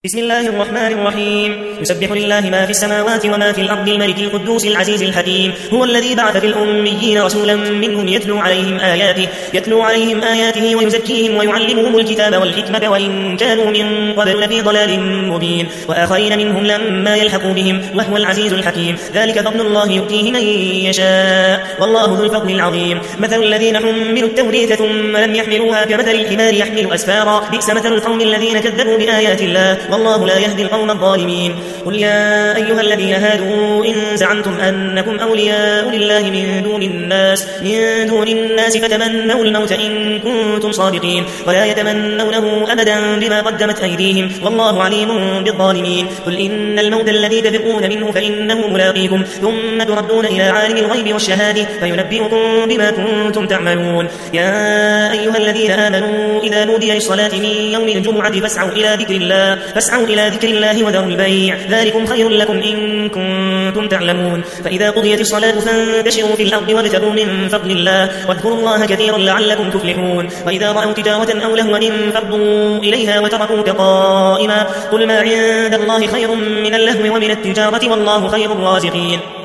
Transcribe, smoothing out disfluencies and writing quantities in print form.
بسم الله الرحمن الرحيم. يسبح لله ما في السماوات وما في الأرض الملك القدوس العزيز الحكيم. هو الذي بعث في الأميين رسولا منهم يتلو عليهم آياته ويزكيهم ويعلمهم الكتاب والحكمة وإن كانوا من قبل لفي ضلال مبين وآخرين منهم لما يلحقوا بهم وهو العزيز الحكيم. ذلك فضل الله يؤتيه من يشاء والله ذو الفضل العظيم. مثل الذين حملوا التوراة ثم لم يحملوها كمثل الحمار يحمل أسفارا بئس مثل القوم الذين كذبوا بآيات الله والله لا يهدي القوم الظالمين. قل يا أيها الذين هادوا إن زعمتم أنكم أولياء لله من دون الناس فتمنوا الموت إن كنتم صادقين ولا يتمنونه أبدا بما قدمت أيديهم والله عليم بالظالمين. قل إن الموت الذي تفرون منه فإنه ملاقيكم ثم تردون إلى عالم الغيب والشهادة فينبئكم بما كنتم تعملون. يا أيها الذين آمنوا إذا نودي للصلاة من يوم الجمعة فاسعوا إلى ذكر الله وذروا البيع ذلكم خير لكم إن كنتم تعلمون. فإذا قضيت الصلاة فانتشروا في الأرض وابتغوا من فضل الله واذكروا الله كثيرا لعلكم تفلحون. وإذا رأوا تجارة أو لهوا انفضوا إليها وتركوك قائما قل ما عند الله خير من اللهو ومن التجارة والله خير الرازقين.